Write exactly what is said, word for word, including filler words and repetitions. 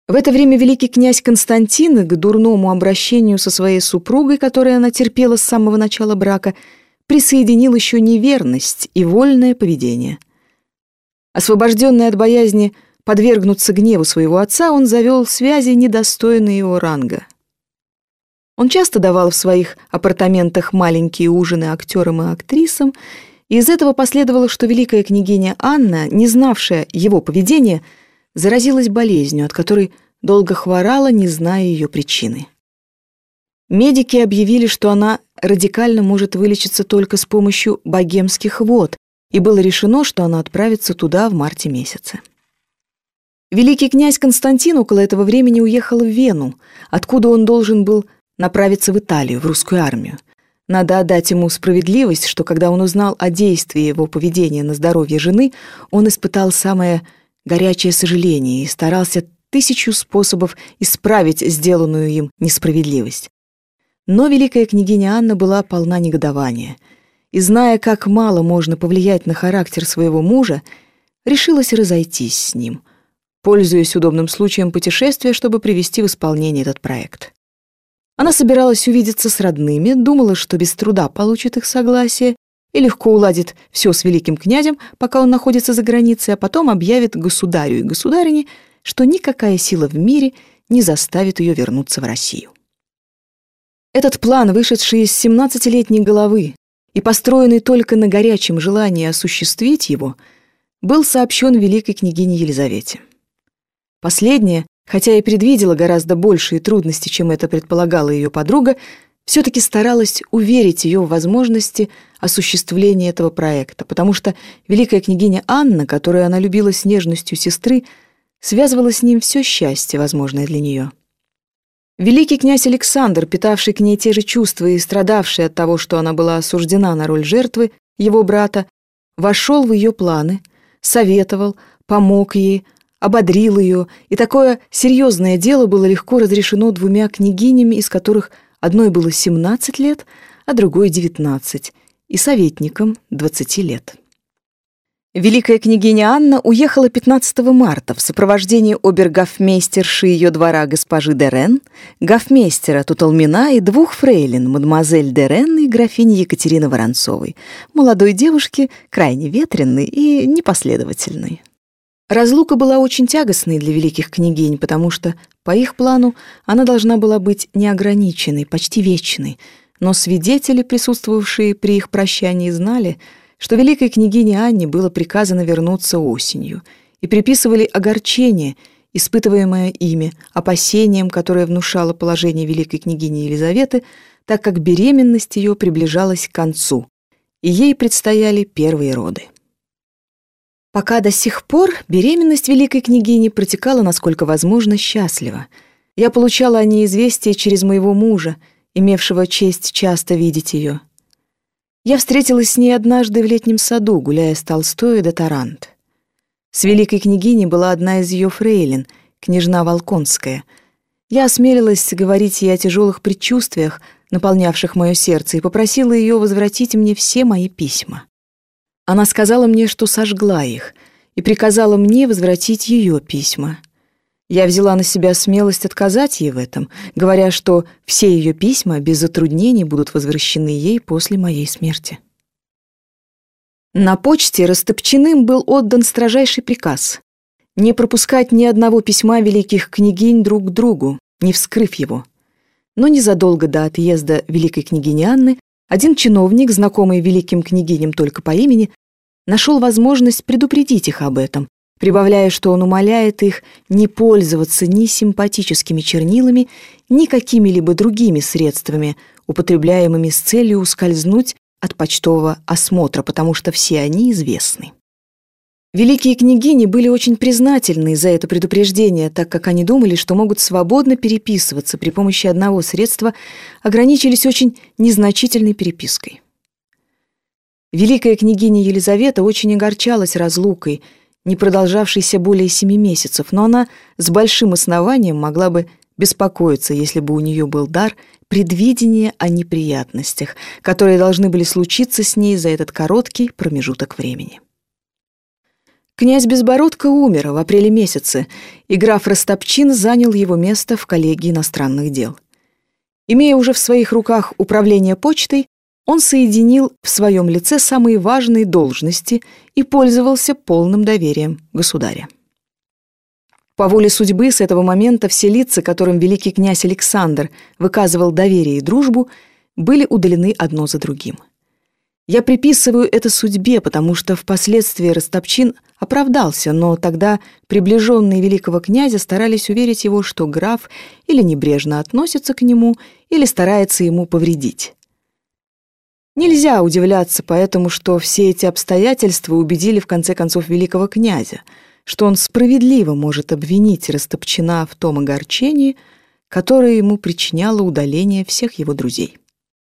В это время великий князь Константин к дурному обращению со своей супругой, которое она терпела с самого начала брака, присоединил еще неверность и вольное поведение. Освобожденный от боязни подвергнуться гневу своего отца, он завел связи, недостойные его ранга. Он часто давал в своих апартаментах маленькие ужины актерам и актрисам, и из этого последовало, что великая княгиня Анна, не знавшая его поведения, заразилась болезнью, от которой долго хворала, не зная ее причины. Медики объявили, что она радикально может вылечиться только с помощью богемских вод, и было решено, что она отправится туда в марте месяце. Великий князь Константин около этого времени уехал в Вену, откуда он должен был направиться в Италию, в русскую армию. Надо отдать ему справедливость, что когда он узнал о действии его поведения на здоровье жены, он испытал самое горячее сожаление и старался тысячу способов исправить сделанную им несправедливость. Но великая княгиня Анна была полна негодования, и, зная, как мало можно повлиять на характер своего мужа, решилась разойтись с ним, пользуясь удобным случаем путешествия, чтобы привести в исполнение этот проект. Она собиралась увидеться с родными, думала, что без труда получит их согласие и легко уладит все с великим князем, пока он находится за границей, а потом объявит государю и государине, что никакая сила в мире не заставит ее вернуться в Россию. Этот план, вышедший из семнадцатилетней головы и построенный только на горячем желании осуществить его, был сообщен великой княгине Елизавете. Последняя, хотя и предвидела гораздо большие трудности, чем это предполагала ее подруга, все-таки старалась уверить ее в возможности осуществления этого проекта, потому что великая княгиня Анна, которую она любила с нежностью сестры, связывала с ним все счастье, возможное для нее. Великий князь Александр, питавший к ней те же чувства и страдавший от того, что она была осуждена на роль жертвы его брата, вошел в ее планы, советовал, помог ей, ободрил ее, и такое серьезное дело было легко разрешено двумя княгинями, из которых одной было семнадцать лет, а другой девятнадцать, и советником двадцати лет. Великая княгиня Анна уехала пятнадцатого марта в сопровождении обергофмейстерши ее двора госпожи де Рен, гофмейстера Туталмина и двух фрейлин, мадемуазель де Рен и графини Екатерины Воронцовой, молодой девушки, крайне ветреной и непоследовательной. Разлука была очень тягостной для великих княгинь, потому что, по их плану, она должна была быть неограниченной, почти вечной, но свидетели, присутствовавшие при их прощании, знали, что великой княгине Анне было приказано вернуться осенью, и приписывали огорчение, испытываемое ими, опасением, которое внушало положение великой княгини Елизаветы, так как беременность ее приближалась к концу, и ей предстояли первые роды. Пока до сих пор беременность великой княгини протекала, насколько возможно, счастливо. Я получала о ней известие через моего мужа, имевшего честь часто видеть ее. Я встретилась с ней однажды в летнем саду, гуляя с Толстой до Тарант. С великой княгиней была одна из ее фрейлин, княжна Волконская. Я осмелилась говорить ей о тяжелых предчувствиях, наполнявших мое сердце, и попросила ее возвратить мне все мои письма. Она сказала мне, что сожгла их, и приказала мне возвратить ее письма. Я взяла на себя смелость отказать ей в этом, говоря, что все ее письма без затруднений будут возвращены ей после моей смерти. На почте Растопчиным был отдан строжайший приказ не пропускать ни одного письма великих княгинь друг к другу, не вскрыв его. Но незадолго до отъезда великой княгини Анны один чиновник, знакомый великим княгиням только по имени, нашел возможность предупредить их об этом, прибавляя, что он умоляет их не пользоваться ни симпатическими чернилами, ни какими-либо другими средствами, употребляемыми с целью ускользнуть от почтового осмотра, потому что все они известны. Великие княгини были очень признательны за это предупреждение, так как они думали, что могут свободно переписываться при помощи одного средства, ограничились очень незначительной перепиской. Великая княгиня Елизавета очень огорчалась разлукой, не продолжавшейся более семи месяцев, но она с большим основанием могла бы беспокоиться, если бы у нее был дар предвидения о неприятностях, которые должны были случиться с ней за этот короткий промежуток времени. Князь Безбородко умер в апреле месяце, и граф Растопчин занял его место в коллегии иностранных дел. Имея уже в своих руках управление почтой, он соединил в своем лице самые важные должности и пользовался полным доверием государя. По воле судьбы с этого момента все лица, которым великий князь Александр выказывал доверие и дружбу, были удалены одно за другим. Я приписываю это судьбе, потому что впоследствии Растопчин оправдался, но тогда приближенные великого князя старались уверить его, что граф или небрежно относится к нему, или старается ему повредить. Нельзя удивляться поэтому, что все эти обстоятельства убедили в конце концов великого князя, что он справедливо может обвинить Растопчина в том огорчении, которое ему причиняло удаление всех его друзей.